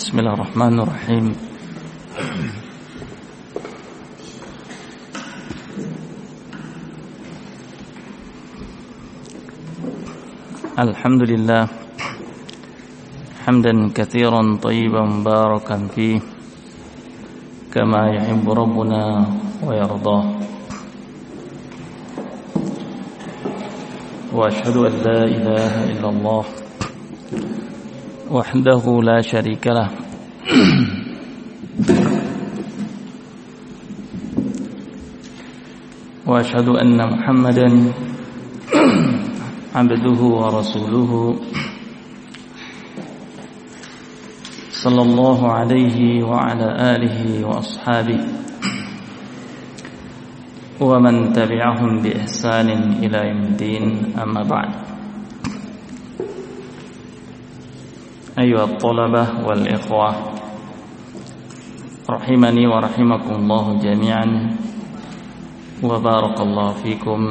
Bismillahirrahmanirrahim. Alhamdulillah hamdan katsiran thayyiban mubarakan fihi kama yuhibbu rabbuna wa yardah. Wa asyhadu an la ilaha illallah wahdahu la syarika lah wa asyhadu anna Muhammadan abduhu wa rasuluhu sallallahu alaihi wa ala alihi wa ashabihi wa man tabi'ahum bi ihsanin ila yaumiddin, amma ba'd. Ayuha at-talabah wal ikhwah rahimani wa rahimakumullah jami'an wa barakallahu fikum.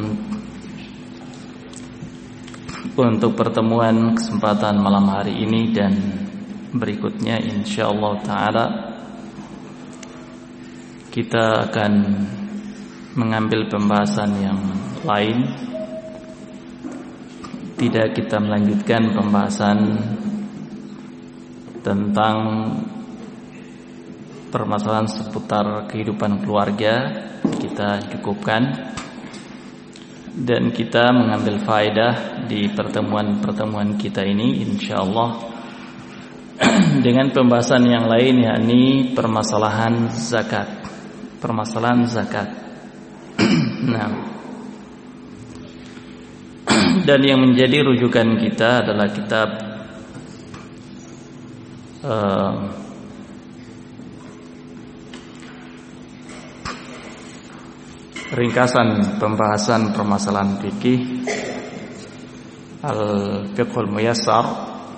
Untuk pertemuan kesempatan malam hari ini dan berikutnya insyaallah taala kita akan mengambil pembahasan yang lain. Tidak kita melanjutkan pembahasan tentang permasalahan seputar kehidupan keluarga, kita cukupkan dan kita mengambil faedah di pertemuan-pertemuan kita ini insyaallah dengan pembahasan yang lain, yakni permasalahan zakat. Nah, dan yang menjadi rujukan kita adalah kitab ringkasan pembahasan permasalahan fikih Al-Fiqhul Muyassar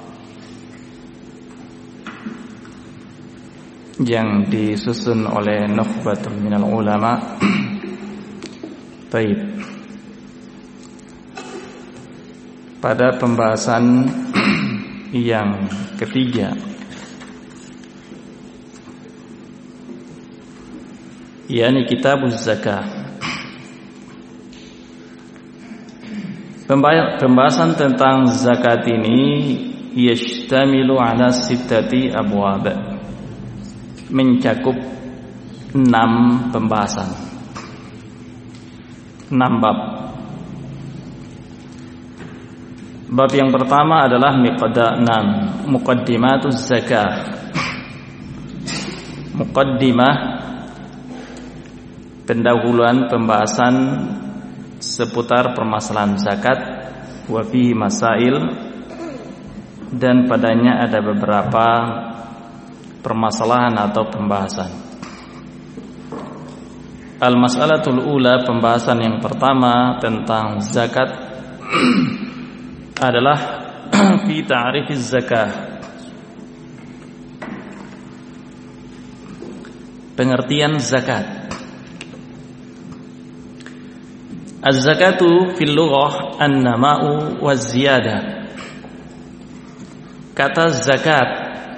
yang disusun oleh Nukhbatun minal Ulama. Baik. Pada pembahasan yang ketiga, yakni kitabuz zakah. Pembahasan tentang zakat ini yashtamilu ala sittati abwab, mencakup 6 pembahasan, 6 bab. Bab yang pertama adalah muqaddimatuz zakah. Muqaddimah, pendahuluan pembahasan seputar permasalahan zakat, wa fihi masail, dan padanya ada beberapa permasalahan atau pembahasan. Al-mas'alatul ula, pembahasan yang pertama tentang zakat adalah fi ta'rifiz zakah, pengertian zakat. Az-zakatu fil lughah an-nama'u waz-ziyadah. Kata zakat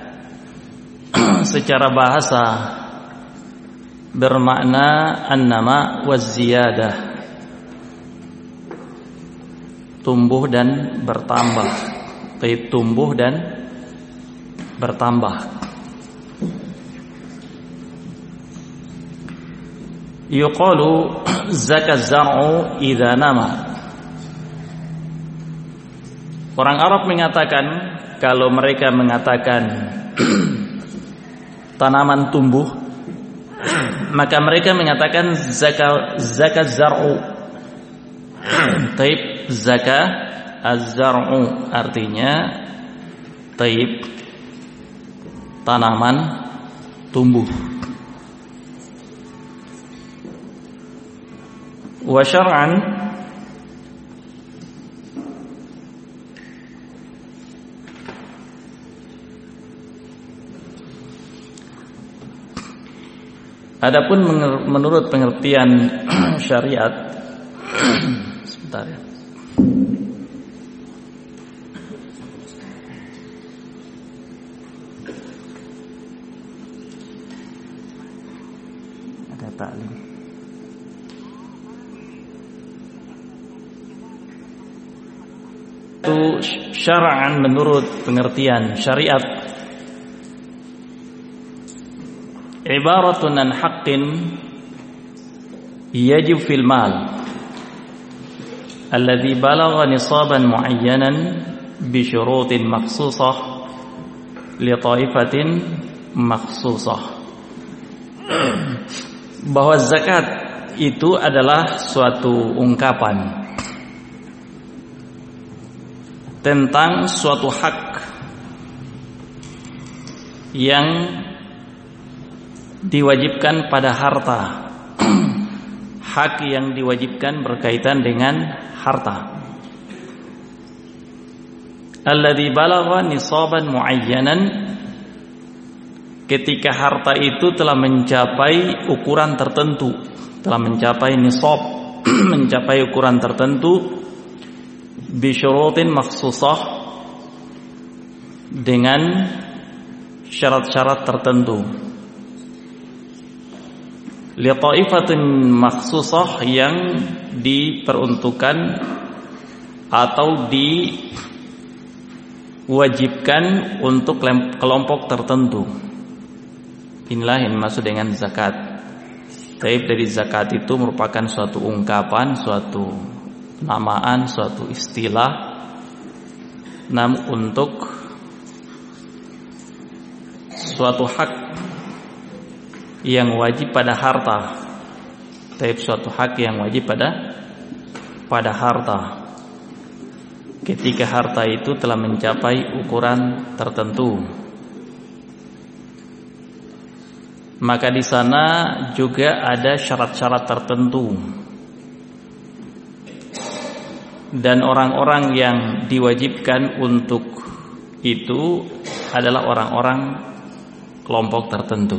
secara bahasa bermakna an-nama' waz-ziyadah, tumbuh dan bertambah. Tumbuh dan bertambah. Yuqalu zakat zar'u idza nama. Orang Arab mengatakan, kalau mereka mengatakan tanaman tumbuh, maka mereka mengatakan zakat zar'u. Taib zakat az-zar'u artinya taib, tanaman tumbuh. Wa syar'an, adapun menurut pengertian syariat, sebentar ya. ta'lim. Itu syara'an menurut pengertian syariat, ibaratun an haqqin yajib fil mal alladhi balagha nisaban muayyanan bi syurutin makhsusah li ta'ifatin makhsusah. Bahwa zakat itu adalah suatu ungkapan tentang suatu hak yang diwajibkan pada harta. Hak yang diwajibkan berkaitan dengan harta. Alladzi balagha nisaban muayyanan, ketika harta itu telah mencapai ukuran tertentu, telah mencapai nisab, mencapai ukuran tertentu, bisyurutin makhsusah, dengan syarat-syarat tertentu, li ta'ifatin makhsusah, yang diperuntukkan atau diwajibkan untuk kelompok tertentu. Inilah yang dimaksud dengan zakat. Taib dari zakat itu merupakan suatu ungkapan, suatu namaan, suatu istilah, namun untuk suatu hak yang wajib pada harta. Taib suatu hak yang wajib pada harta. Ketika harta itu telah mencapai ukuran tertentu, maka di sana juga ada syarat-syarat tertentu. Dan orang-orang yang diwajibkan untuk itu adalah orang-orang kelompok tertentu.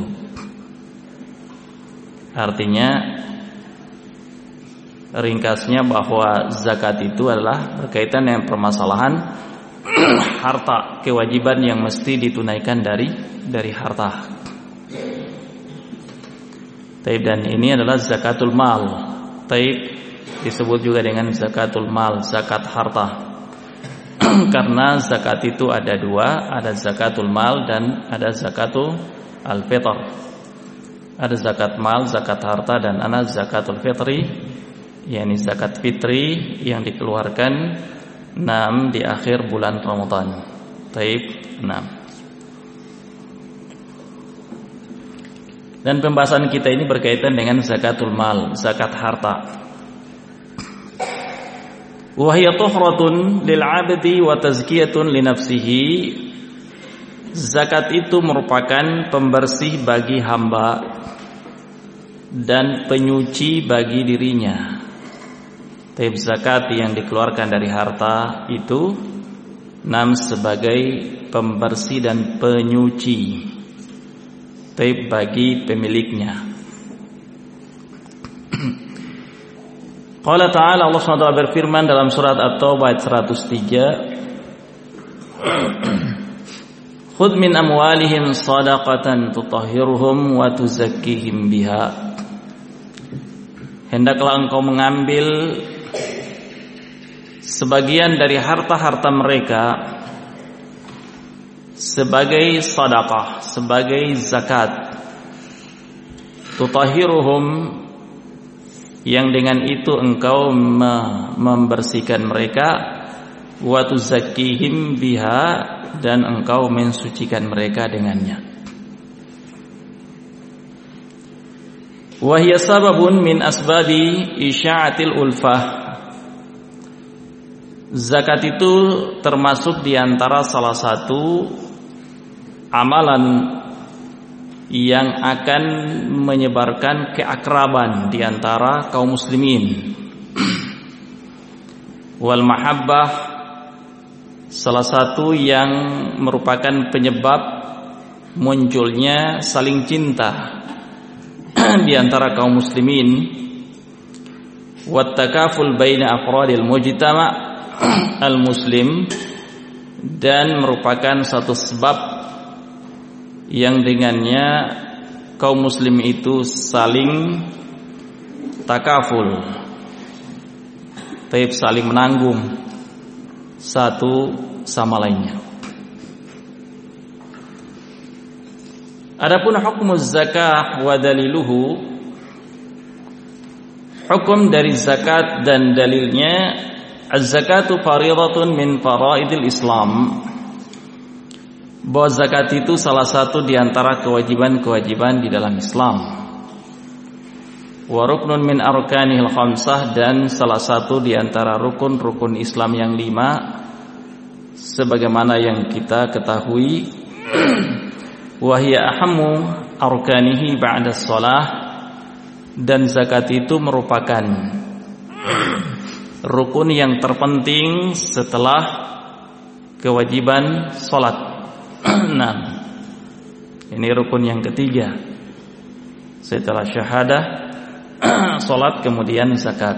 Artinya, ringkasnya bahwa zakat itu adalah berkaitan dengan permasalahan harta, kewajiban yang mesti ditunaikan dari harta. Taib, dan ini adalah zakatul mal. Taib disebut juga dengan zakatul mal, zakat harta. Karena zakat itu ada dua, ada zakatul mal dan ada zakatul al-fitr. Ada zakat mal, zakat harta, dan ada zakatul fitri, yakni zakat fitri yang dikeluarkan di akhir bulan Ramadan. Taib, 6. Dan pembahasan kita ini berkaitan dengan zakatul mal, zakat harta. Wa hiya tuhratun lil 'abdi wa tazkiyatun li nafsihi. Zakat itu merupakan pembersih bagi hamba dan penyuci bagi dirinya. Taib, zakat yang dikeluarkan dari harta itu sebagai pembersih dan penyuci, taib, bagi pemiliknya. Qala ta'ala, Allah SWT berfirman dalam surat At-Taubah ayat 103, Khudh min amwalihim sadaqatan tutahhiruhum wa tuzakkihim biha. Hendaklah engkau mengambil sebagian dari harta-harta mereka sebagai sedekah, sebagai zakat. Tutahhiruhum, yang dengan itu engkau membersihkan mereka, wa tuzakkihim biha, dan engkau mensucikan mereka dengannya. Wa hiya sababun min asbabi isya'atil ulfah. Zakat itu termasuk di antara salah satu amalan yang akan menyebarkan keakraban di antara kaum muslimin. Wal mahabbah, salah satu yang merupakan penyebab munculnya saling cinta di antara kaum muslimin. Wat takaful baina afradil mujtama' al muslim, dan merupakan satu sebab yang dengannya kaum muslim itu saling takaful, saling menanggung satu sama lainnya. Adapun hukum zakah wa daliluhu, hukum dari zakat dan dalilnya, az-zakatu fariidatun min faraidil Islam. Bahwa zakat itu salah satu di antara kewajiban-kewajiban di dalam Islam. Wa ruknun min arkanihil khamsah, dan salah satu di antara rukun-rukun Islam yang 5 sebagaimana yang kita ketahui. Wa hiya ahammu arkanihi ba'da shalah, dan zakat itu merupakan rukun yang terpenting setelah kewajiban salat. Nah, ini rukun yang ketiga setelah syahadah, salat, kemudian zakat.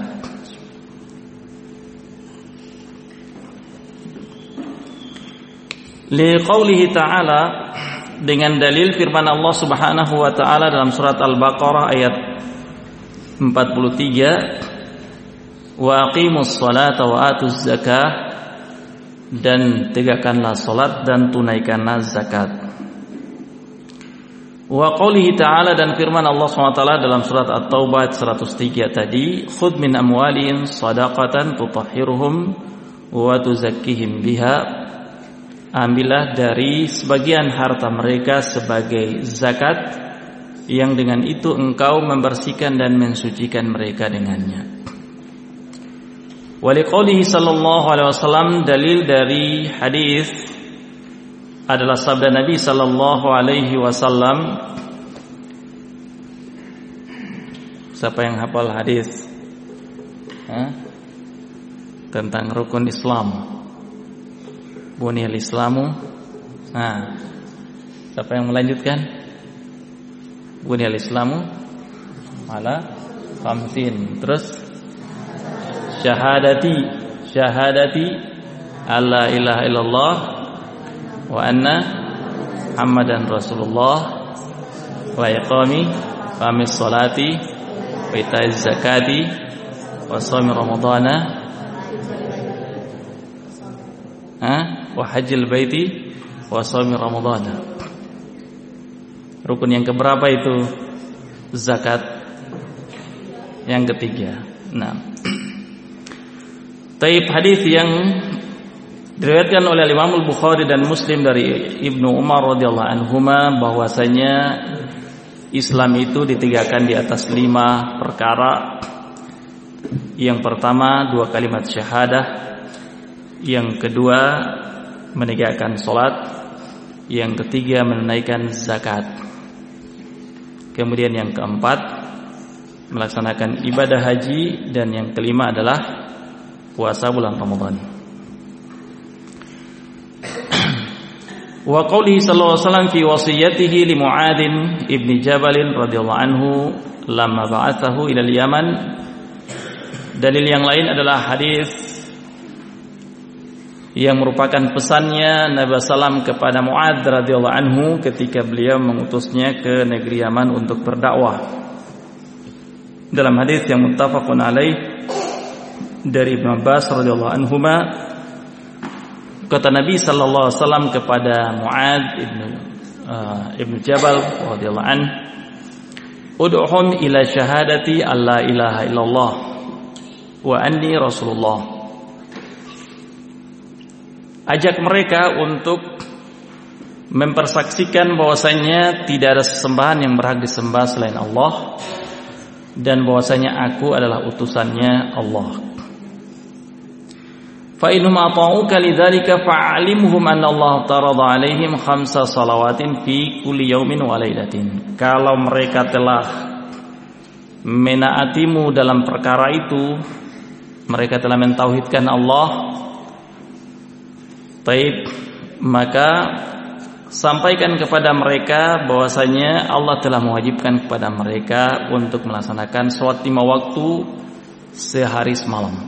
Liqaulihi ta'ala, dengan dalil firman Allah Subhanahu wa taala dalam surat Al-Baqarah ayat 43, wa aqimus salata wa atuz zakah, dan tegakkanlah salat dan tunaikanlah zakat. Wa qaulihi ta'ala, dan firman Allah SWT dalam surat At-Taubah 103 tadi, khudh min amwalihim shadaqatan tutahhiruhum wa tuzakkihim biha, ambillah dari sebagian harta mereka sebagai zakat, yang dengan itu engkau membersihkan dan mensucikan mereka dengannya. Waliqaulihi sallallahu alaihi wasallam, dalil dari hadis adalah sabda Nabi sallallahu alaihi wasallam. Siapa yang hafal hadis tentang rukun Islam? Buniyal Islamu. Nah, siapa yang melanjutkan? Buniyal Islamu ala khamsin. Terus syahadati alla ilaha illallah wa anna Muhammadan Rasulullah wa iqami salati wa itaiz zakati wa shaumi ramadhana wa hajjil baiti wa shaumi ramadhana. Rukun yang keberapa itu? Zakat. Yang ketiga. Nah, taib hadis yang diriwayatkan oleh Imam Al-Bukhari dan Muslim dari Ibnu Umar radhiyallahu anhuma, bahwasanya Islam itu ditegakkan di atas 5 perkara. Yang pertama 2 kalimat syahadah, yang kedua menegakkan salat, yang ketiga menunaikan zakat, kemudian yang keempat melaksanakan ibadah haji, dan yang kelima adalah puasa bulan Ramadan. Wa qaulihi sallallahu alaihi wasallam fi wasiyatihi li Mu'adz ibn Jabal radhiyallahu anhu lamma ba'athahu ila al-Yaman. Dalil yang lain adalah hadis yang merupakan pesannya Nabi sallam kepada Mu'adz radhiyallahu anhu ketika beliau mengutusnya ke negeri Yaman untuk berdakwah. Dalam hadis yang muttafaqun alaih dari Ibnu Abbas radhiyallahu anhuma, kata Nabi sallallahu alaihi wasallam kepada Mu'adz ibnu Jabal radhiyallahu an, ud'uhum ila syahadati alla ilaha illallah wa anni rasulullah. Ajak mereka untuk mempersaksikan bahwasanya tidak ada sesembahan yang berhak disembah selain Allah, dan bahwasanya aku adalah utusannya Allah. Fa innahum ata'uka lidzalika fa'alimhum anna Allah tarada 'alaihim 5 salawatin fi kulli yaumin wa lailatin. Kalau mereka telah menaatimu dalam perkara itu, mereka telah mentauhidkan Allah, baik, maka sampaikan kepada mereka bahwasanya Allah telah mewajibkan kepada mereka untuk melaksanakan salat 5 waktu sehari semalam.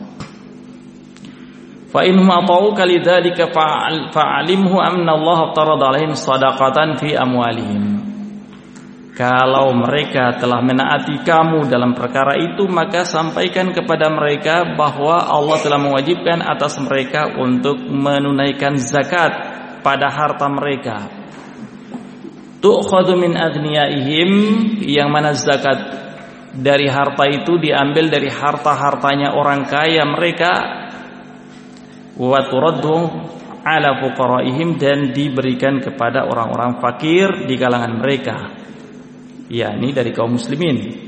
Fa innahum ata'uka lidzalika fa'alimhu anna Allah tarada 'alaihim shadaqatan fi amwalihim. Kalau mereka telah menaati kamu dalam perkara itu, maka sampaikan kepada mereka bahwa Allah telah mewajibkan atas mereka untuk menunaikan zakat pada harta mereka. Tu'khadhu min aghniyaihim, yang mana zakat dari harta itu diambil dari harta-hartanya orang kaya mereka. Wa turaddu ala fuqaraihim, dan diberikan kepada orang-orang fakir di kalangan mereka, yakni dari kaum muslimin.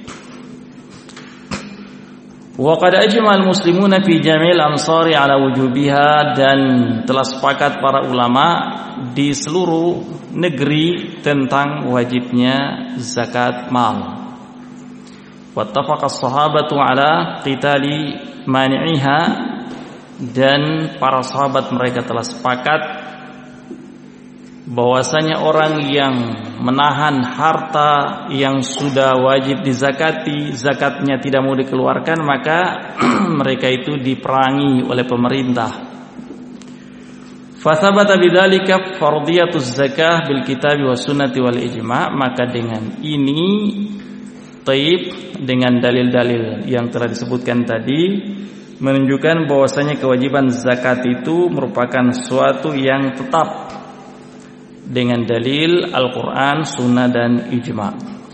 Wa qad ajma al-muslimuna fi jami'il amsari ala wujubiha, dan telah sepakat para ulama di seluruh negeri tentang wajibnya zakat mal. Wattafaqa as-sahabatu ala qitali mani'iha, dan para sahabat mereka telah sepakat bahwasanya orang yang menahan harta yang sudah wajib dizakati, zakatnya tidak mau dikeluarkan, maka mereka itu diperangi oleh pemerintah. Fathabata bidzalika fardhiyatuz zakah bil kitabi was sunnati wal ijma', maka dengan ini dengan dalil-dalil yang telah disebutkan tadi menunjukkan bahwasanya kewajiban zakat itu merupakan suatu yang tetap dengan dalil Al-Quran, Sunnah, dan Ijma'.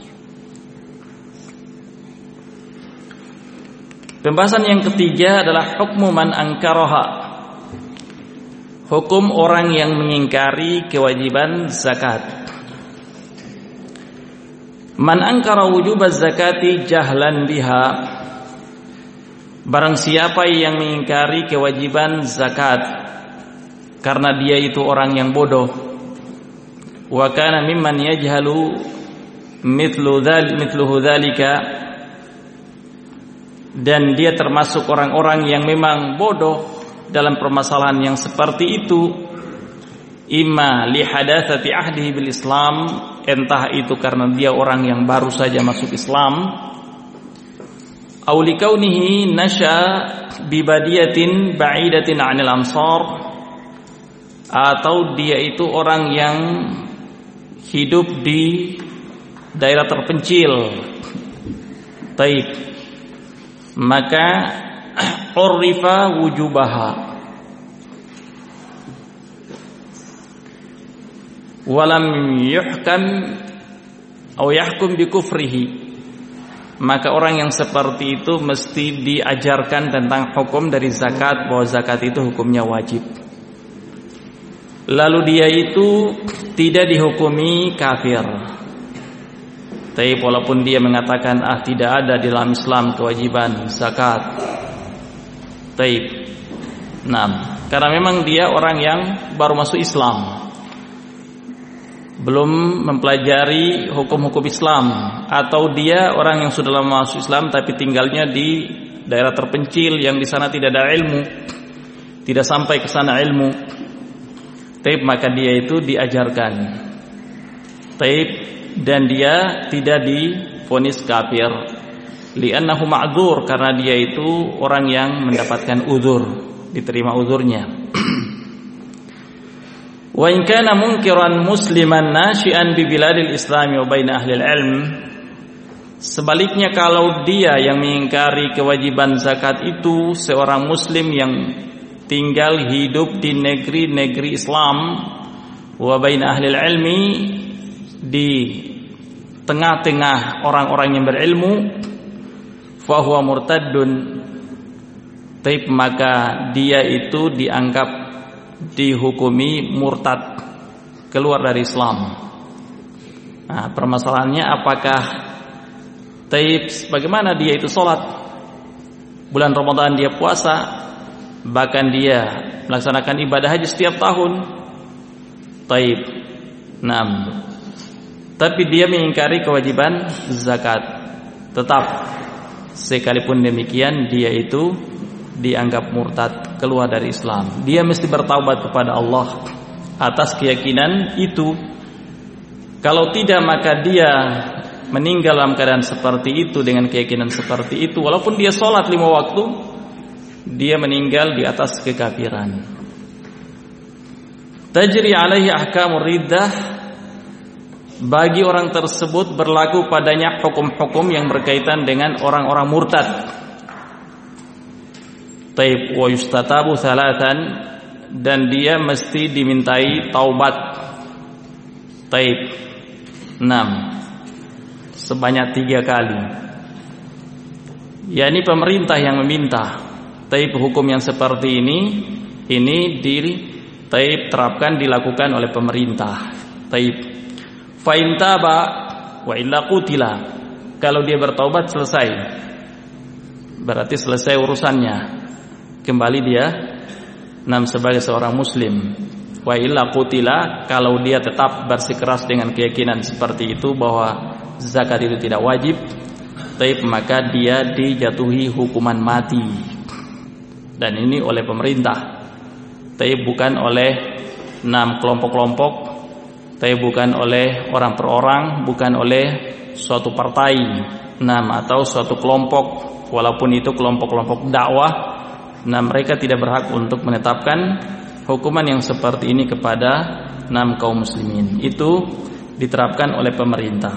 Pembahasan yang ketiga adalah hukmu man angkaraha, hukum orang yang mengingkari kewajiban zakat. Man angkara wujubaz zakati jahlan biha, barang siapa yang mengingkari kewajiban zakat karena dia itu orang yang bodoh, wa kana mimman yajhalu mithluhu dzalika, dan dia termasuk orang-orang yang memang bodoh dalam permasalahan yang seperti itu, imma li hadatsati ahdihi bil Islam, entah itu karena dia orang yang baru saja masuk Islam, aw li kaunihi nasha bi badiyatin ba'idatin 'anil amsar, atau dia itu orang yang hidup di daerah terpencil. Taib, maka urifa wujubaha walam yuhkam atau yahkum bi kufrihi, maka orang yang seperti itu mesti diajarkan tentang hukum dari zakat, bahwa zakat itu hukumnya wajib. Lalu dia itu tidak dihukumi kafir. Tapi walaupun dia mengatakan tidak ada di dalam Islam kewajiban zakat. Taib. Nah, karena memang dia orang yang baru masuk Islam, belum mempelajari hukum-hukum Islam, atau dia orang yang sudah lama masuk Islam tapi tinggalnya di daerah terpencil yang di sana tidak ada ilmu, tidak sampai ke sana ilmu. Taib, maka dia itu diajarkan. Taib, dan dia tidak divonis kafir. Li'annahu ma'dzur, karena dia itu orang yang mendapatkan uzur, diterima uzurnya. Wa in kana munkiran musliman nashi'an bi biladil islami wa baina ahli ilm, sebaliknya kalau dia yang mengingkari kewajiban zakat itu seorang muslim yang tinggal hidup di negeri-negeri Islam, wa baina ahli ilmi, di tengah-tengah orang-orang yang berilmu, fa huwa murtaddun, taib, maka dia itu dianggap dihukumi murtad, keluar dari Islam. Nah, permasalahannya apakah taib, bagaimana dia itu sholat bulan Ramadan, dia puasa, bahkan dia melaksanakan ibadah haji setiap tahun. Taib. Nah, tapi dia mengingkari kewajiban zakat. Tetap sekalipun demikian dia itu dianggap murtad, keluar dari Islam. Dia mesti bertaubat kepada Allah atas keyakinan itu. Kalau tidak, maka dia meninggal dalam keadaan seperti itu, dengan keyakinan seperti itu, walaupun dia sholat 5 waktu, dia meninggal di atas kekafiran. Tajri alaihi ahkamur riddah, bagi orang tersebut berlaku padanya hukum-hukum yang berkaitan dengan orang-orang murtad. Taib wa yustatabu thalathan, dan dia mesti dimintai taubat. Taib 6, sebanyak 3 kali. Ya, ini pemerintah yang meminta. Taib hukum yang seperti ini terapkan dilakukan oleh pemerintah. Taib fa in taba wa illa qutila. Kalau dia bertaubat selesai, berarti selesai urusannya, kembali dia sebagai seorang muslim. Wa illa qutila, kalau dia tetap bersikeras dengan keyakinan seperti itu bahwa zakat itu tidak wajib, taib, maka dia dijatuhi hukuman mati. Dan ini oleh pemerintah, taib, bukan oleh kelompok-kelompok, taib, bukan oleh orang per orang, bukan oleh suatu partai atau suatu kelompok, walaupun itu kelompok-kelompok dakwah. Mereka tidak berhak untuk menetapkan hukuman yang seperti ini kepada kaum muslimin. Itu diterapkan oleh pemerintah.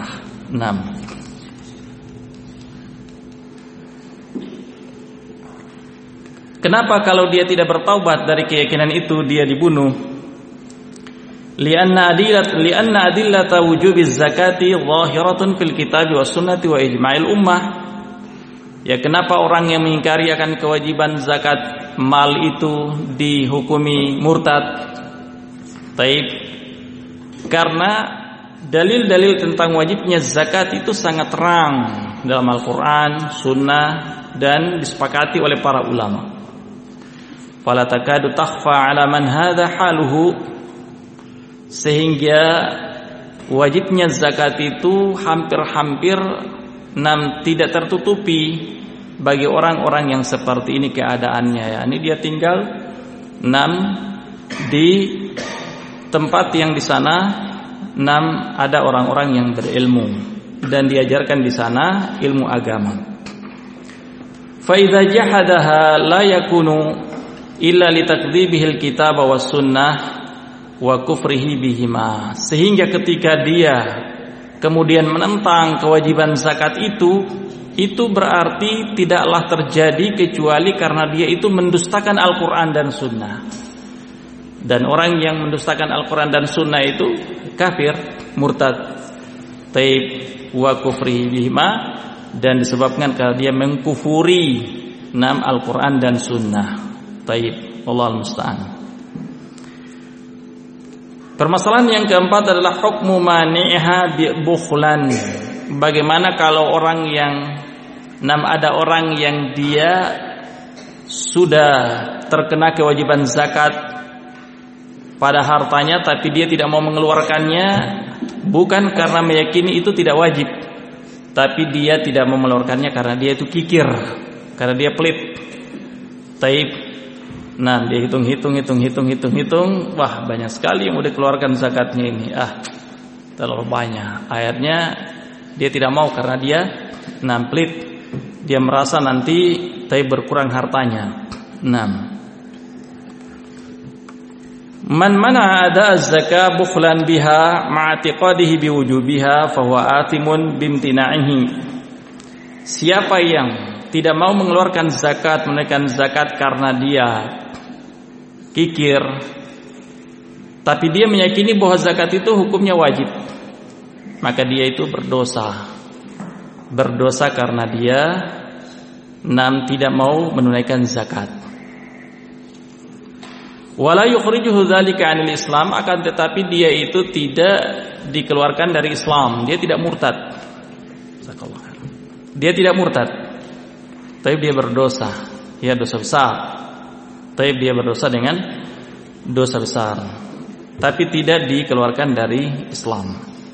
Kenapa kalau dia tidak bertaubat dari keyakinan itu dia dibunuh? Lianna adillata wujubiz zakati zahiratun fil kitabi was sunnati wa ijma'il ummah. Ya, kenapa orang yang mengingkari akan kewajiban zakat mal itu dihukumi murtad? Taib, karena dalil-dalil tentang wajibnya zakat itu sangat terang dalam Al-Quran, Sunnah, dan disepakati oleh para ulama. Fala takadu takhfa ala man hadha haluhu, sehingga wajibnya zakat itu hampir-hampir tidak tertutupi bagi orang-orang yang seperti ini keadaannya. Ya, ini dia tinggal di tempat yang di sana ada orang-orang yang berilmu dan diajarkan di sana ilmu agama. Fa idza jahadaha la yakunu illa litakdzibihil kitab was sunnah wa kufrihi bihima. Sehingga ketika dia kemudian menentang kewajiban zakat itu berarti tidaklah terjadi kecuali karena dia itu mendustakan Al-Quran dan Sunnah. Dan orang yang mendustakan Al-Quran dan Sunnah itu kafir, murtad. Taib wa kufrihi bihima, dan disebabkan karena dia mengkufuri Al-Quran dan Sunnah. Taib, Allahul musta'an. Permasalahan yang keempat adalah hukmu mani'iha bukhlan. Bagaimana kalau orang yang ada orang yang dia sudah terkena kewajiban zakat pada hartanya, tapi dia tidak mau mengeluarkannya, bukan karena meyakini itu tidak wajib, tapi dia tidak mau mengeluarkannya karena dia itu kikir, karena dia pelit. Taib, dia hitung, wah banyak sekali yang udah keluarkan zakatnya ini, terlalu banyak. Akhirnya dia tidak mau karena dia pelit. Dia merasa nanti berkurang hartanya. Man mana ada zakah bukhlan biha ma'atiqadihi biwujubiha fahuwa athimun bimtina'ihi. Siapa yang tidak mau mengeluarkan zakat, menunaikan zakat karena dia kikir, tapi dia meyakini bahwa zakat itu hukumnya wajib, maka dia itu berdosa. Berdosa karena dia tidak mau menunaikan zakat. Wala yukhrijuhu dzalika 'anil Islam, akan tetapi dia itu tidak dikeluarkan dari Islam. Dia tidak murtad. Dia tidak murtad. Tapi dia berdosa. Ya, dosa besar. Tapi dia berdosa dengan dosa besar. Tapi tidak dikeluarkan dari Islam.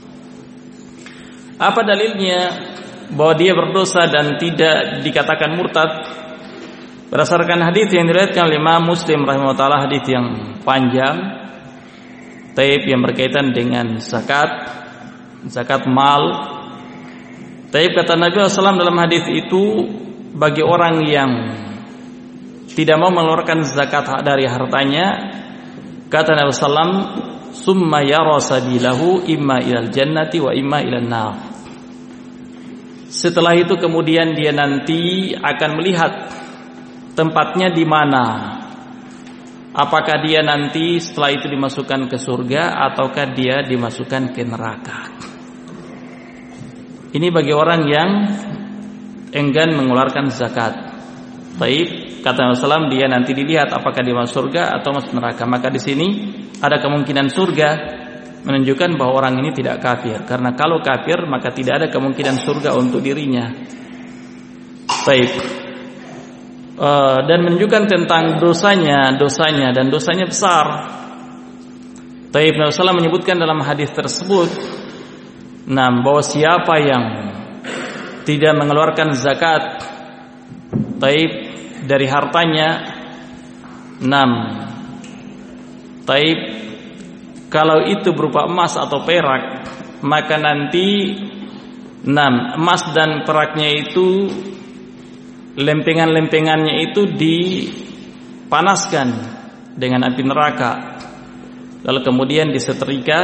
Apa dalilnya bahwa dia berdosa dan tidak dikatakan murtad? Berdasarkan hadis yang diriwayatkan oleh Imam Muslim rahimahullah, hadis yang panjang, taib, yang berkaitan dengan zakat mal. Taib, kata Nabi SAW dalam hadis itu, bagi orang yang tidak mau mengeluarkan zakat dari hartanya, kata Nabi SAW, summa yara sabilahu imma ilal jannati wa imma ilan nar. Setelah itu kemudian dia nanti akan melihat tempatnya di mana. Apakah dia nanti setelah itu dimasukkan ke surga ataukah dia dimasukkan ke neraka. Ini bagi orang yang enggan mengeluarkan zakat. Baik, kata Rasulullah, dia nanti dilihat apakah dia masuk surga atau masuk neraka. Maka di sini ada kemungkinan surga, menunjukkan bahwa orang ini tidak kafir. Karena kalau kafir maka tidak ada kemungkinan surga untuk dirinya. Baik. Dan menunjukkan tentang dosanya dan dosanya besar. Taib Nabi SAW menyebutkan dalam hadis tersebut, bahwa siapa yang tidak mengeluarkan zakat taib dari hartanya, taib kalau itu berupa emas atau perak, maka nanti emas dan peraknya itu lempengan-lempengannya itu dipanaskan dengan api neraka, lalu kemudian disetrika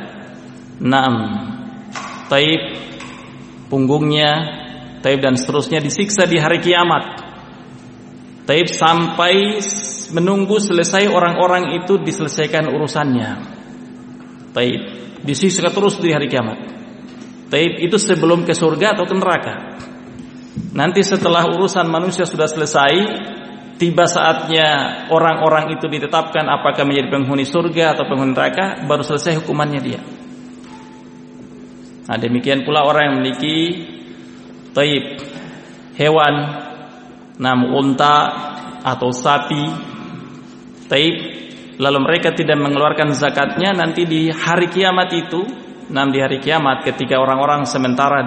taib punggungnya, taib dan seterusnya, disiksa di hari kiamat, taib sampai menunggu selesai orang-orang itu diselesaikan urusannya, taib disiksa terus di hari kiamat. Taib itu sebelum ke surga atau ke neraka. Nanti setelah urusan manusia sudah selesai, tiba saatnya orang-orang itu ditetapkan apakah menjadi penghuni surga atau penghuni neraka, baru selesai hukumannya dia. Demikian pula orang yang memiliki taib hewan, unta atau sapi, taib, lalu mereka tidak mengeluarkan zakatnya, nanti di hari kiamat itu, di hari kiamat ketika orang-orang sementara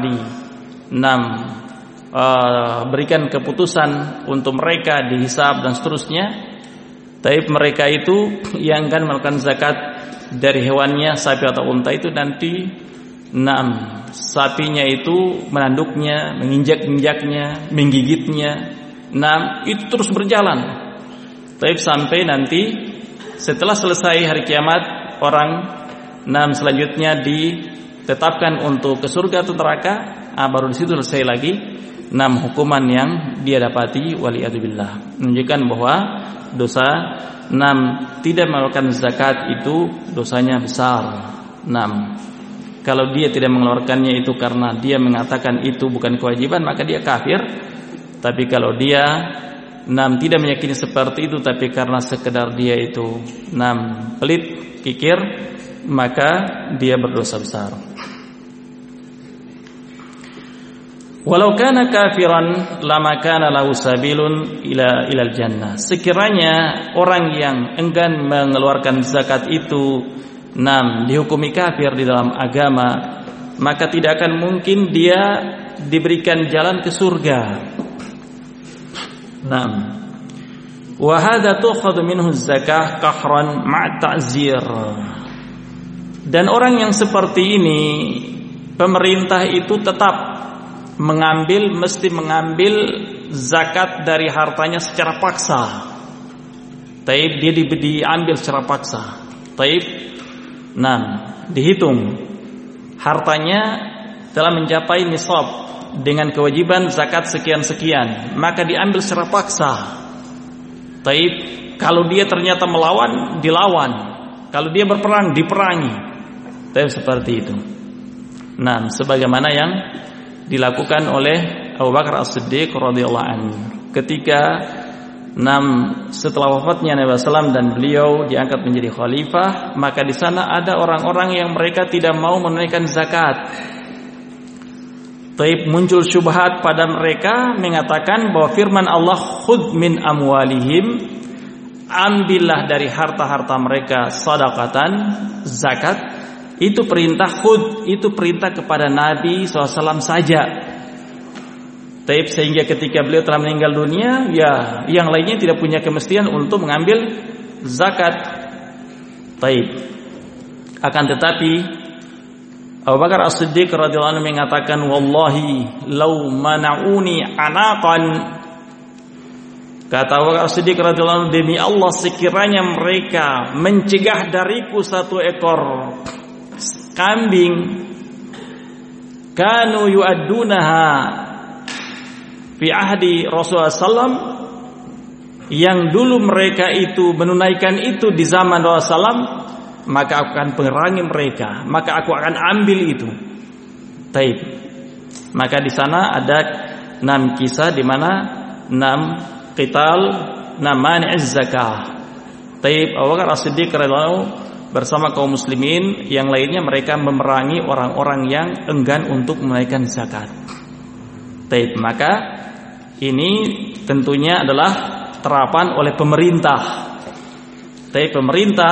berikan keputusan untuk mereka dihisab dan seterusnya, taib mereka itu yang akan melakukan zakat dari hewannya, sapi atau unta itu, nanti sapinya itu menanduknya, menginjak-injaknya, menggigitnya, itu terus berjalan. Taib sampai nanti setelah selesai hari kiamat, orang selanjutnya ditetapkan untuk ke surga atau neraka, baru di situ selesai lagi hukuman yang dia dapati, waliyadzubillah. Menunjukkan bahwa dosa tidak melakukan zakat itu dosanya besar. Kalau dia tidak mengeluarkannya itu karena dia mengatakan itu bukan kewajiban, maka dia kafir. Tapi kalau dia tidak meyakini seperti itu, tapi karena sekedar dia itu pelit, kikir, maka dia berdosa besar. Walau kana kafiran lama kana lahu sabilun ilal jannah. Sekiranya orang yang enggan mengeluarkan zakat itu dihukumi kafir di dalam agama, maka tidak akan mungkin dia diberikan jalan ke surga. Wa hadza tu'khadhu minhu zakah qahran ma'a ta'zir. Dan orang yang seperti ini, pemerintah itu tetap mesti mengambil zakat dari hartanya secara paksa. Taib, dia diambil secara paksa. Taib, dihitung hartanya telah mencapai nisab dengan kewajiban zakat sekian-sekian, maka diambil secara paksa. Taib, kalau dia ternyata melawan, dilawan. Kalau dia berperang, diperangi. Taib, seperti itu. Sebagaimana yang dilakukan oleh Abu Bakar As-Siddiq radhiyallahu anhu ketika setelah wafatnya Nabi SAW dan beliau diangkat menjadi khalifah, maka di sana ada orang-orang yang mereka tidak mau menunaikan zakat. Taib, muncul syubhat pada mereka mengatakan bahwa firman Allah, khudh min amwalihim, ambillah dari harta-harta mereka sadaqatan, zakat. Itu perintah khud, itu perintah kepada Nabi SAW saja. Taib, sehingga ketika beliau telah meninggal dunia, ya yang lainnya tidak punya kemestian untuk mengambil zakat. Taib. Akan tetapi Abu Bakar As-Siddiq radhiyallahu anhu mengatakan, wallahi law mana'uni anaqan Kata Abu Bakar Siddiq radhiyallahu anhu, demi Allah sekiranya mereka mencegah dariku 1 ekor kambing, kanu yu'addunaha fi ahdi Rasulullah sallam, yang dulu mereka itu menunaikan itu di zaman Rasulullah sallam, maka aku akan perangi mereka, maka aku akan ambil itu. Taib. Maka di sana ada 6 kisah di mana 6 qital mani'iz zakah. Taib. Abu Bakar As-Siddiq radhiyallahu bersama kaum muslimin yang lainnya, mereka memerangi orang-orang yang enggan untuk menunaikan zakat. Taib. Maka ini tentunya adalah terapan oleh pemerintah. Taib, pemerintah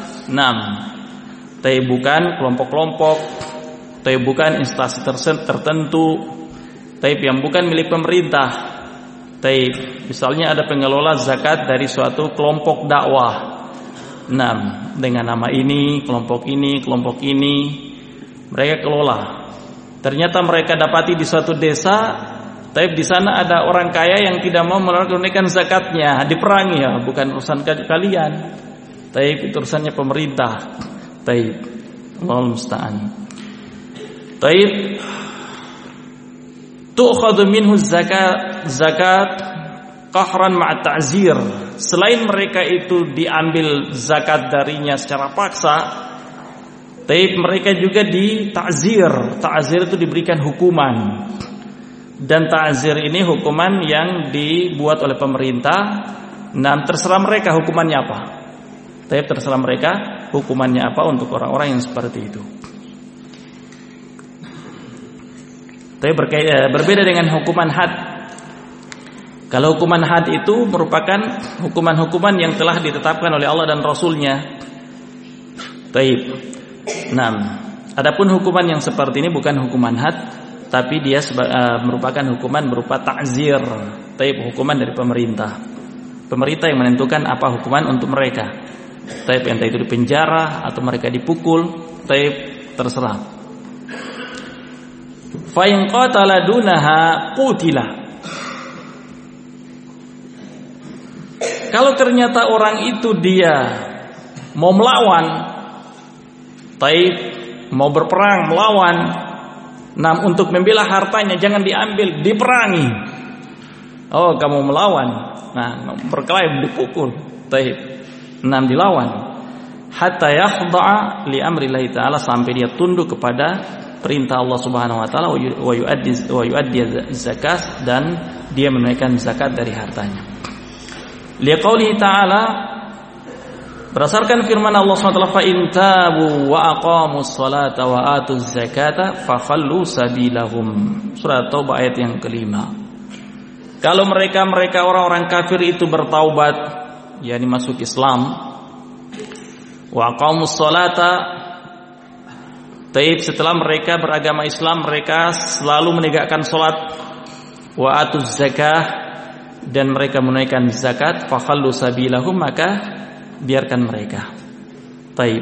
6. Taib, bukan kelompok-kelompok. Taib, bukan instansi tertentu. Taib, yang bukan milik pemerintah. Taib, misalnya ada pengelola zakat dari suatu kelompok dakwah, dengan nama ini, kelompok ini, mereka kelola. Ternyata mereka dapati di suatu desa, taib, di sana ada orang kaya yang tidak mau menunaikan zakatnya, diperangi. Ya, bukan urusan kalian. Taib, itu urusannya pemerintah. Taib, Allahul musta'an. Taib, tu'khadhu minhu zakat qahran ma'a ta'zir. Selain mereka itu diambil zakat darinya secara paksa, taib, mereka juga dita'zir. Ta'zir itu diberikan hukuman. Dan ta'zir ini hukuman yang dibuat oleh pemerintah. Terserah mereka hukumannya apa. Taib, terserah mereka hukumannya apa untuk orang-orang yang seperti itu. Tapi berbeda dengan hukuman had. Kalau hukuman had itu merupakan hukuman-hukuman yang telah ditetapkan oleh Allah dan Rasulnya. Taib. Adapun hukuman yang seperti ini bukan hukuman had, tapi dia merupakan hukuman berupa ta'zir. Taib, hukuman dari pemerintah. Pemerintah yang menentukan apa hukuman untuk mereka. Taib, entah itu dipenjara atau mereka dipukul. Taib, terserah. Fa in qatala dunaha qutila. Kalau ternyata orang itu dia mau melawan, taib, mau berperang melawan, untuk membela hartanya jangan diambil, diperangi. Oh, kamu melawan, berkelahi, dipukul, taib, dilawan. Hatta yakhda'a li amrillahi ta'ala, sampai dia tunduk kepada perintah Allah Subhanahu wa taala, wa yuaddi zakat, dan dia menunaikan zakat dari hartanya. Liqaulihi ta'ala, berdasarkan firman Allah Subhanahu wa taala, fa in tabu wa aqamus salata wa atuz zakata fakhallu sabilahum. Surah Taubah ayat yang kelima. Kalau mereka orang-orang kafir itu bertaubat, yakni masuk Islam, wa aqamus salata, taib, setelah mereka beragama Islam, mereka selalu menegakkan salat, wa atuz zakah, dan mereka menunaikan zakat, fakhallu sabilahum, maka biarkan mereka. Taib.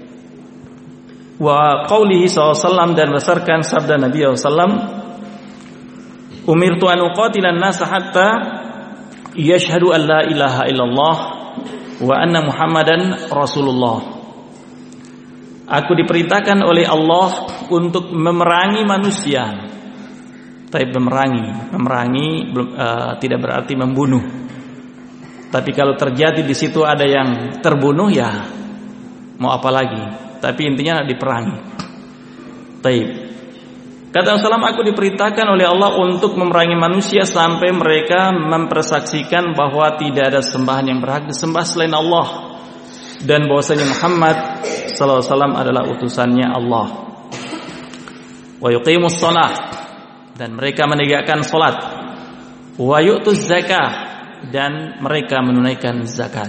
Wa qaulihi sallallahu, dan berdasarkan sabda Nabi sallallahu, umirtu an uqatilan nasa hatta yashhadu an la ilaha illallah wa anna Muhammadan Rasulullah. Aku diperintahkan oleh Allah untuk memerangi manusia. Tapi memerangi tidak berarti membunuh. Tapi kalau terjadi di situ ada yang terbunuh, ya mau apa lagi? Tapi intinya diperangi. Taib. Kata Rasulullah, aku diperintahkan oleh Allah untuk memerangi manusia sampai mereka mempersaksikan bahwa tidak ada sembahan yang berhak disembah selain Allah, dan bahwasanya Muhammad sallallahu alaihi wasallam adalah utusannya Allah. Wa yuqimus shalah, dan mereka menegakkan salat. Wa yu'tuz zakah, dan mereka menunaikan zakat.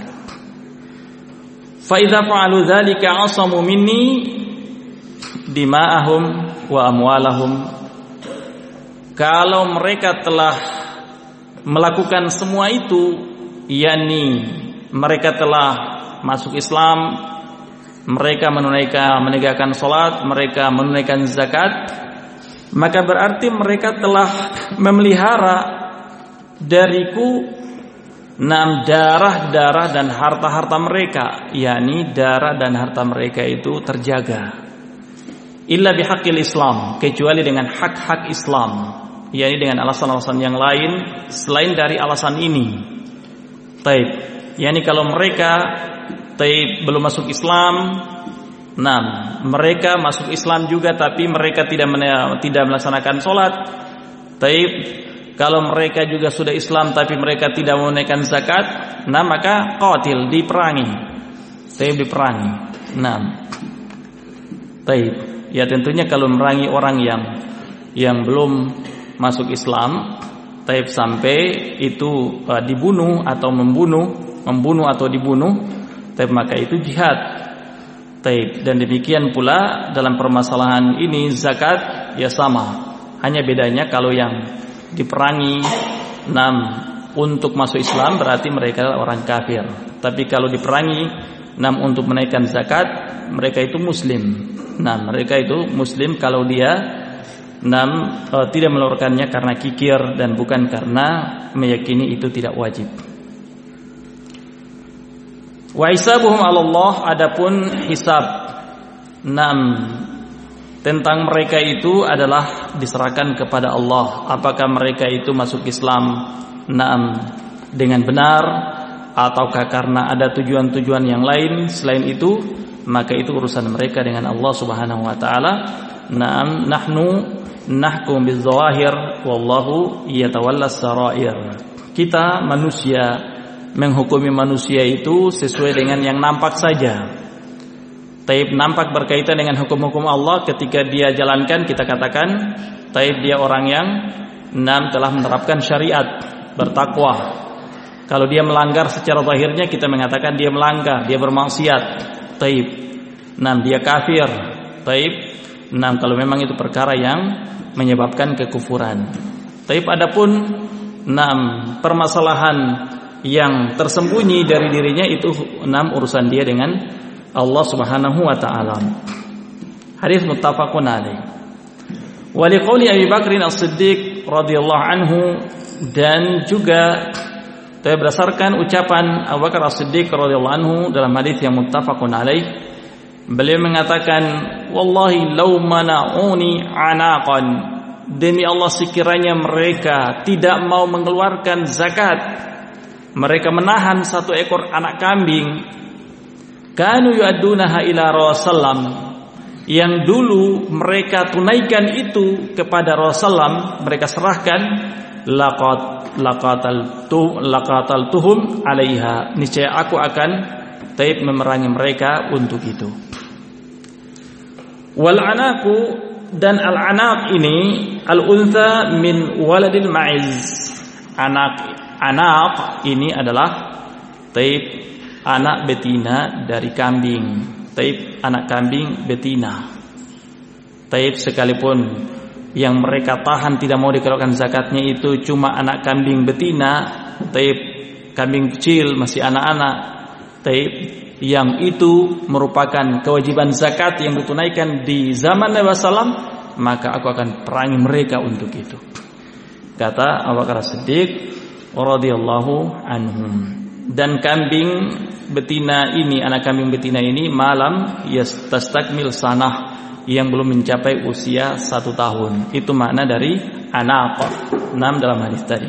Fa idza fa'alu dzalika 'asamu minni dima'ahum wa amwalahum. Kalau mereka telah melakukan semua itu, yakni mereka telah masuk Islam, mereka menegakkan salat, mereka menunaikan zakat, maka berarti mereka telah memelihara dariku darah dan harta-harta mereka, yakni darah dan harta mereka itu terjaga. Illa bihaqqil Islam, kecuali dengan hak-hak Islam, yakni dengan alasan-alasan yang lain selain dari alasan ini. Taib, yakni kalau mereka belum masuk Islam, mereka masuk Islam juga tapi mereka tidak melaksanakan sholat. Taib, kalau mereka juga sudah Islam tapi mereka tidak menunaikan zakat, maka qatil, diperangi. Taib, diperangi. Taib. Ya tentunya kalau memerangi orang yang belum masuk Islam, taib, sampai itu dibunuh atau membunuh atau dibunuh, taib, maka itu jihad. Taib. Dan demikian pula dalam permasalahan ini zakat ya sama. Hanya bedanya kalau yang diperangi untuk masuk Islam berarti mereka orang kafir. Tapi kalau diperangi untuk menaikkan zakat, mereka itu muslim. Mereka itu muslim kalau dia tidak mengeluarkannya karena kikir dan bukan karena meyakini itu tidak wajib. Wa hisabuhum 'ala Allah, adapun hisab tentang mereka itu adalah diserahkan kepada Allah. Apakah mereka itu masuk Islam dengan benar ataukah karena ada tujuan-tujuan yang lain selain itu, maka itu urusan mereka dengan Allah Subhanahu wa taala. Nahnu nahkum bizawahir wallahu yatawallas sarair. Kita manusia menghukumi manusia itu sesuai dengan yang nampak saja. Taib, nampak berkaitan dengan hukum-hukum Allah, ketika dia jalankan kita katakan taib, dia orang yang telah menerapkan syariat, bertakwa. Kalau dia melanggar secara zahirnya kita mengatakan dia melanggar, dia bermaksiat. Taib, dia kafir. Taib, kalau memang itu perkara yang menyebabkan kekufuran. Taib, adapun permasalahan yang tersembunyi dari dirinya itu urusan dia dengan Allah Subhanahu wa taala. Hadis muttafaqun alaih. Wa liqauli Abi Bakr As-Siddiq radhiyallahu anhu, dan juga berdasarkan ucapan Abu Bakar As-Siddiq radhiyallahu anhu dalam hadis yang muttafaqun alaih, beliau mengatakan, wallahi law mana'uni anaqan, demi Allah sekiranya mereka tidak mau mengeluarkan zakat, mereka menahan satu ekor anak kambing, kanu yu'addunaha ila Rasulullah, yang dulu mereka tunaikan itu kepada Rasulullah, mereka serahkan, laqataltuhum 'alaiha, niscaya aku akan taib memerangi mereka untuk itu. Wal anaku, dan al anak ini al untha min waladil ma'iz. Anak ini adalah taib anak betina dari kambing. Taib, anak kambing betina. Taib, sekalipun yang mereka tahan tidak mau dikeluarkan zakatnya itu cuma anak kambing betina, taib, kambing kecil masih anak-anak, taib, yang itu merupakan kewajiban zakat yang ditunaikan di zaman Nabi SAW, maka aku akan perangi mereka untuk itu. Kata Abu Bakar As-Siddiq radhiyallahu anhum. Dan kambing betina ini, anak kambing betina ini, malam yastastakmil sanah, yang belum mencapai usia 1 tahun. Itu makna dari anak 6 dalam hadis tadi.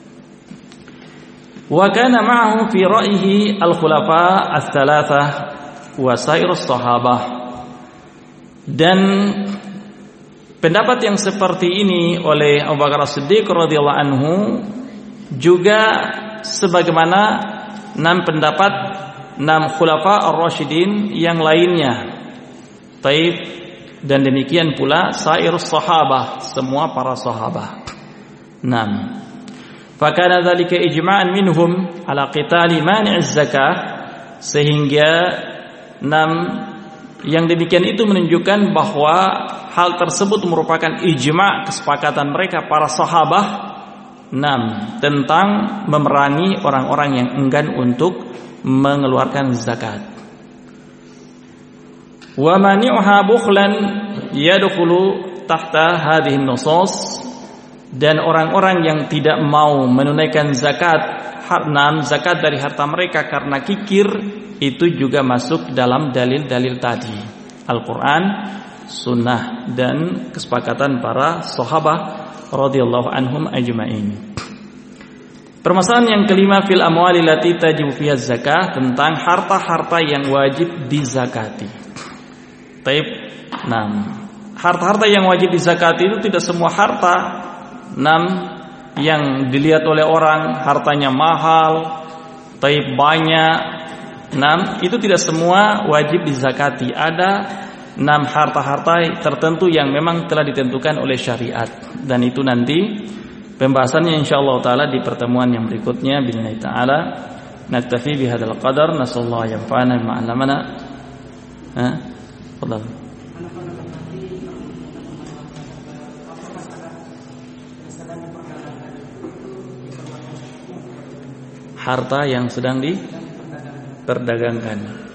Wa kana ma'ahu fi ra'yihi al-khulafa ats-tsalatsah wa sairus sahabah. Dan pendapat yang seperti ini oleh Abu Bakar As-Siddiq radhiyallahu anhu juga sebagaimana 6 pendapat 6 khulafa ar-rasyidin yang lainnya. Taib, dan demikian pula sairus sahabah, semua para sahabah. Fakana dzalika ijma'an minhum ala qitali mani'iz zakah, sehingga yang demikian itu menunjukkan bahwa hal tersebut merupakan ijma', kesepakatan mereka para sahabah tentang memerangi orang-orang yang enggan untuk mengeluarkan zakat. Wa mani'uha bukhlan yadkhulu tahta hadhihi an-nusus, dan orang-orang yang tidak mau menunaikan zakat zakat dari harta mereka karena kikir, itu juga masuk dalam dalil-dalil tadi, Al-Quran, Sunnah, dan kesepakatan para sahabat radhiyallahu anhum ajma'in. Permasalahan yang kelima, fil amwali lati tajibu fiha zakah, tentang harta-harta yang wajib dizakati. Taib. Nah, harta-harta yang wajib dizakati itu tidak semua harta yang dilihat oleh orang hartanya mahal, taib banyak. Itu tidak semua wajib dizakati. Ada harta-harta tertentu yang memang telah ditentukan oleh syariat, dan itu nanti pembahasannya insyaallah taala di pertemuan yang berikutnya billahi taala. Naktafi bihadzal qadar, nasallahu yanfa'ana bima 'allamana. Fadhal. Harta yang sedang diperdagangkan.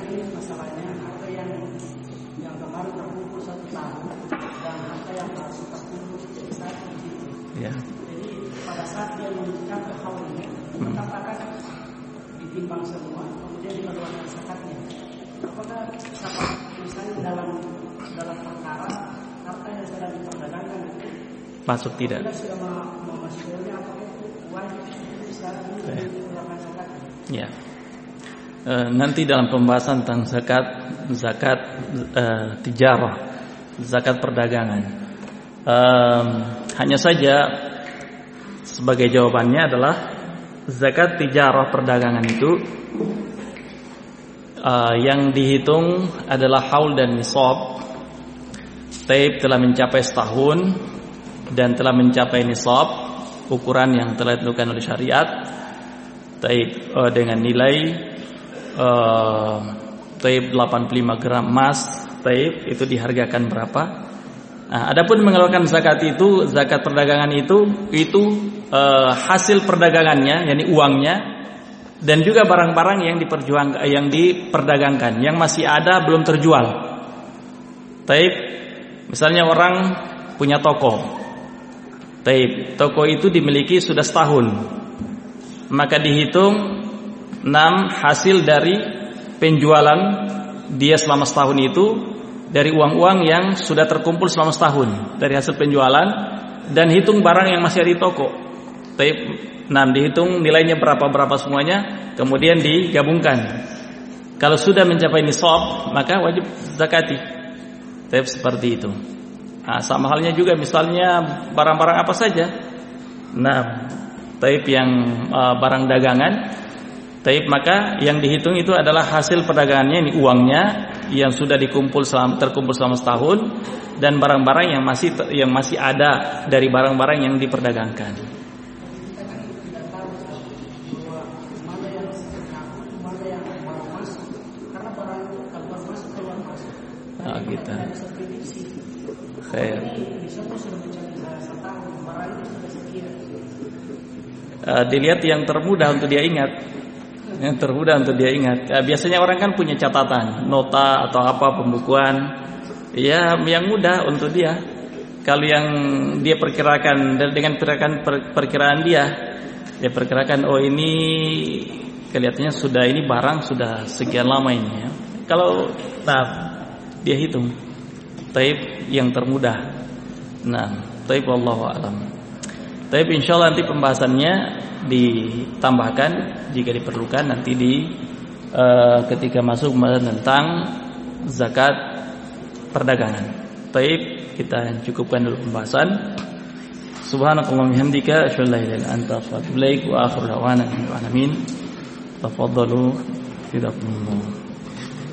Ya. Jadi pada saat dia mencapai haulnya, apakah ditimbang semua, kemudian dikeluarkan zakatnya? Apakah zakat misalnya dalam perkara harta yang sedang diperdagangkan itu masuk tidak? Kita sudah memasukinya, apakah itu wajib sekarang ini dikeluarkan zakatnya? Ya. Nanti dalam pembahasan tentang zakat tijarah, zakat perdagangan. Hanya saja sebagai jawabannya adalah zakat tijarah perdagangan itu yang dihitung adalah haul dan nisab. Taib telah mencapai setahun dan telah mencapai nisab, ukuran yang telah ditentukan oleh syariat. Taib dengan nilai taib 85 gram emas. Taib itu dihargakan berapa? Nah, adapun mengeluarkan zakat itu, zakat perdagangan itu hasil perdagangannya, yakni uangnya, dan juga barang-barang yang diperdagangkan, yang masih ada belum terjual. Taib, misalnya orang punya toko. Taib, toko itu dimiliki sudah setahun, maka dihitung 6 hasil dari penjualan dia selama setahun itu, dari uang-uang yang sudah terkumpul selama setahun dari hasil penjualan, dan hitung barang yang masih ada di toko. Taib, dihitung nilainya berapa semuanya, kemudian digabungkan. Kalau sudah mencapai nisab, maka wajib zakati. Taib, seperti itu. Sama halnya juga misalnya barang-barang apa saja. Taib yang barang dagangan. Taib, maka yang dihitung itu adalah hasil perdagangannya, ini uangnya yang sudah terkumpul selama setahun, dan barang-barang yang masih ada dari barang-barang yang diperdagangkan. Kita. Khair. Dilihat yang termudah untuk dia ingat. Biasanya orang kan punya catatan, nota atau apa, pembukuan, ya, yang mudah untuk dia. Kalau yang dia perkirakan dengan perkiraan dia perkirakan, oh ini kelihatannya sudah, ini barang sudah sekian lama ini, ya. Kalau dia hitung. Taib yang termudah. Taib wallahu a'lam. Taib, insyaallah nanti pembahasannya ditambahkan jika diperlukan nanti ketika masuk tentang zakat perdagangan. Taib, kita cukupkan dulu pembahasan. Subhanakallahumma bihamdika asyhadu an la ilaha illa anta astaghfiruka wa atubu ilaik wa akhiru da'wana alhamdulillahi rabbil alamin. Tafadhalu.